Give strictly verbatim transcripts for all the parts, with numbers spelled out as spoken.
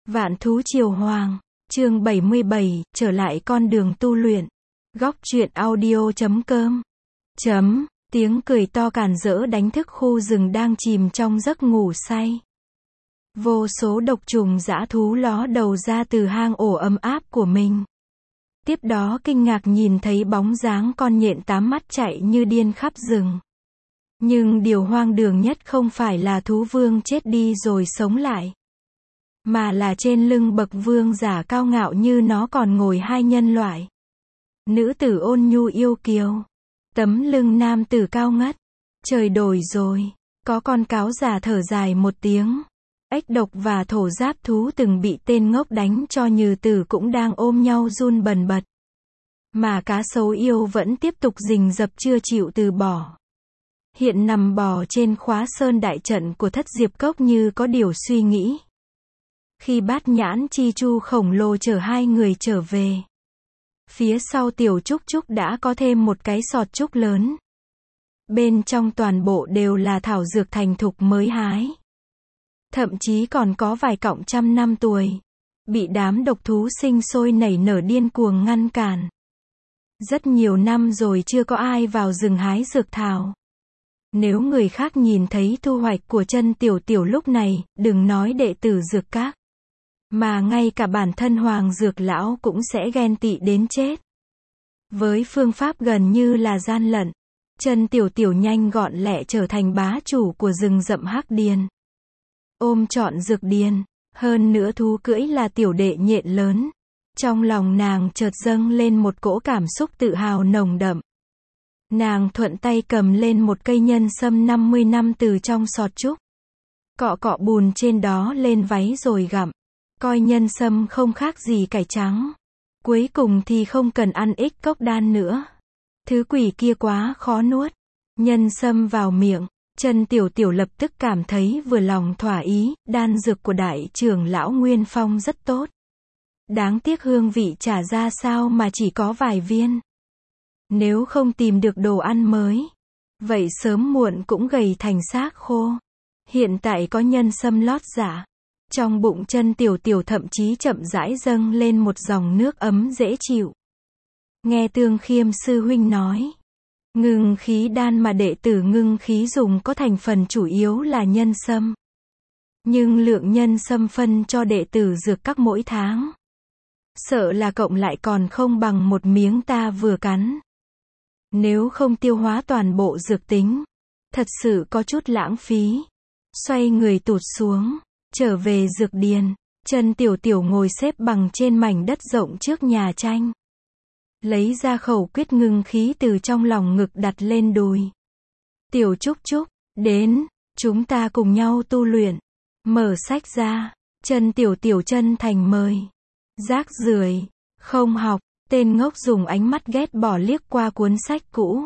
Vạn thú triều hoàng, chương bảy mươi bảy, trở lại con đường tu luyện. Góc truyện audio chấm com. Chấm, tiếng cười to càn rỡ đánh thức khu rừng đang chìm trong giấc ngủ say. Vô số độc trùng dã thú ló đầu ra từ hang ổ ấm áp của mình. Tiếp đó kinh ngạc nhìn thấy bóng dáng con nhện tám mắt chạy như điên khắp rừng. Nhưng điều hoang đường nhất không phải là thú vương chết đi rồi sống lại, mà là trên lưng bậc vương giả cao ngạo như nó còn ngồi hai nhân loại. Nữ tử ôn nhu yêu kiều, tấm lưng nam tử cao ngất. Trời đổi rồi, có con cáo già thở dài một tiếng. Ếch độc và thổ giáp thú từng bị tên ngốc đánh cho nhừ tử cũng đang ôm nhau run bần bật. Mà cá sấu yêu vẫn tiếp tục rình rập chưa chịu từ bỏ. Hiện nằm bò trên khóa sơn đại trận của thất diệp cốc như có điều suy nghĩ. Khi bát nhãn chi chu khổng lồ chở hai người trở về, phía sau tiểu trúc trúc đã có thêm một cái sọt trúc lớn. Bên trong toàn bộ đều là thảo dược thành thục mới hái. Thậm chí còn có vài cọng trăm năm tuổi, bị đám độc thú sinh sôi nảy nở điên cuồng ngăn cản. Rất nhiều năm rồi chưa có ai vào rừng hái dược thảo. Nếu người khác nhìn thấy thu hoạch của chân tiểu tiểu lúc này, đừng nói đệ tử dược các, mà ngay cả bản thân hoàng dược lão cũng sẽ ghen tị đến chết. Với phương pháp gần như là gian lận, chân tiểu tiểu nhanh gọn lẹ trở thành bá chủ của rừng rậm Hắc Điền. Ôm trọn dược điền, hơn nữa thú cưỡi là tiểu đệ nhện lớn. Trong lòng nàng chợt dâng lên một cỗ cảm xúc tự hào nồng đậm. Nàng thuận tay cầm lên một cây nhân sâm năm mươi năm từ trong sọt trúc. Cọ cọ bùn trên đó lên váy rồi gặm. Coi nhân sâm không khác gì cải trắng. Cuối cùng thì không cần ăn ích cốc đan nữa. Thứ quỷ kia quá khó nuốt. Nhân sâm vào miệng, chân tiểu tiểu lập tức cảm thấy vừa lòng thỏa ý. Đan dược của đại trưởng lão Nguyên Phong rất tốt. Đáng tiếc hương vị chả ra sao mà chỉ có vài viên. Nếu không tìm được đồ ăn mới, vậy sớm muộn cũng gầy thành xác khô. Hiện tại có nhân sâm lót dạ. Trong bụng chân tiểu tiểu thậm chí chậm rãi dâng lên một dòng nước ấm dễ chịu. Nghe Tương Khiêm sư huynh nói, ngưng khí đan mà đệ tử ngưng khí dùng có thành phần chủ yếu là nhân sâm. Nhưng lượng nhân sâm phân cho đệ tử dược các mỗi tháng, sợ là cộng lại còn không bằng một miếng ta vừa cắn. Nếu không tiêu hóa toàn bộ dược tính, thật sự có chút lãng phí. Xoay người tụt xuống, trở về dược điền, chân tiểu tiểu ngồi xếp bằng trên mảnh đất rộng trước nhà tranh. Lấy ra khẩu quyết ngưng khí từ trong lòng ngực đặt lên đùi. Tiểu trúc trúc, đến, chúng ta cùng nhau tu luyện. Mở sách ra, chân tiểu tiểu chân thành mời. Rác rưởi, không học, tên ngốc dùng ánh mắt ghét bỏ liếc qua cuốn sách cũ.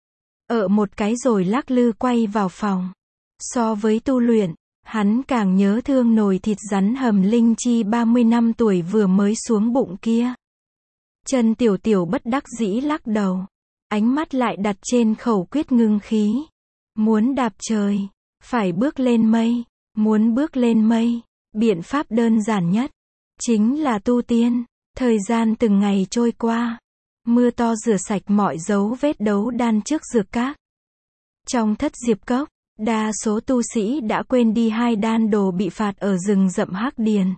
Ở một cái rồi lắc lư quay vào phòng. So với tu luyện, hắn càng nhớ thương nồi thịt rắn hầm linh chi ba mươi năm tuổi vừa mới xuống bụng kia. Chân tiểu tiểu bất đắc dĩ lắc đầu. Ánh mắt lại đặt trên khẩu quyết ngưng khí. Muốn đạp trời, phải bước lên mây. Muốn bước lên mây, biện pháp đơn giản nhất chính là tu tiên. Thời gian từng ngày trôi qua, mưa to rửa sạch mọi dấu vết đấu đan trước dược các. Trong thất diệp cốc, đa số tu sĩ đã quên đi hai đan đồ bị phạt ở rừng rậm Hắc Điền.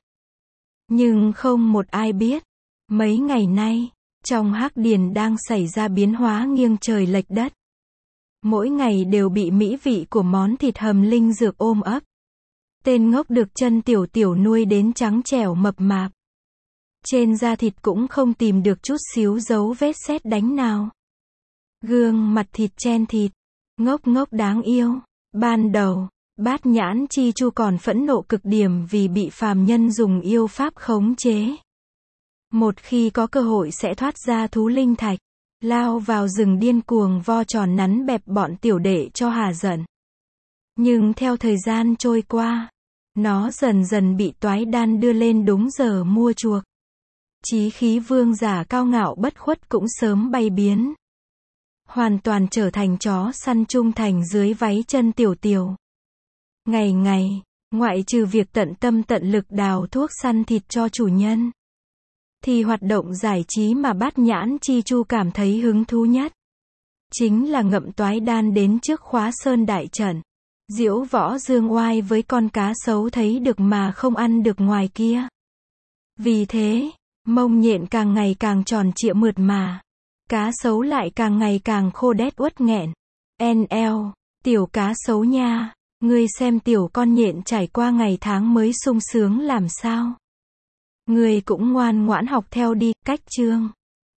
Nhưng không một ai biết, mấy ngày nay, trong Hắc Điền đang xảy ra biến hóa nghiêng trời lệch đất. Mỗi ngày đều bị mỹ vị của món thịt hầm linh dược ôm ấp. Tên ngốc được chân tiểu tiểu nuôi đến trắng trẻo mập mạp. Trên da thịt cũng không tìm được chút xíu dấu vết sét đánh nào. Gương mặt thịt chen thịt, ngốc ngốc đáng yêu. Ban đầu, bát nhãn chi chu còn phẫn nộ cực điểm vì bị phàm nhân dùng yêu pháp khống chế. Một khi có cơ hội sẽ thoát ra thú linh thạch, lao vào rừng điên cuồng vo tròn nắn bẹp bọn tiểu đệ cho hà giận. Nhưng theo thời gian trôi qua, nó dần dần bị toái đan đưa lên đúng giờ mua chuộc. Chí khí vương giả cao ngạo bất khuất cũng sớm bay biến. Hoàn toàn trở thành chó săn trung thành dưới váy chân tiểu tiểu. Ngày ngày, Ngoại trừ việc tận tâm tận lực đào thuốc săn thịt cho chủ nhân, thì hoạt động giải trí mà Bát Nhãn Chi Chu cảm thấy hứng thú nhất chính là ngậm toái đan đến trước Khóa Sơn đại trận, diễu võ dương oai với con cá sấu thấy được mà không ăn được ngoài kia. Vì thế, mông nhện càng ngày càng tròn trịa mượt mà, cá sấu lại càng ngày càng khô đét uất nghẹn. en lờ, tiểu cá sấu nha, ngươi xem tiểu con nhện trải qua ngày tháng mới sung sướng làm sao. Ngươi cũng ngoan ngoãn học theo đi, cách chương.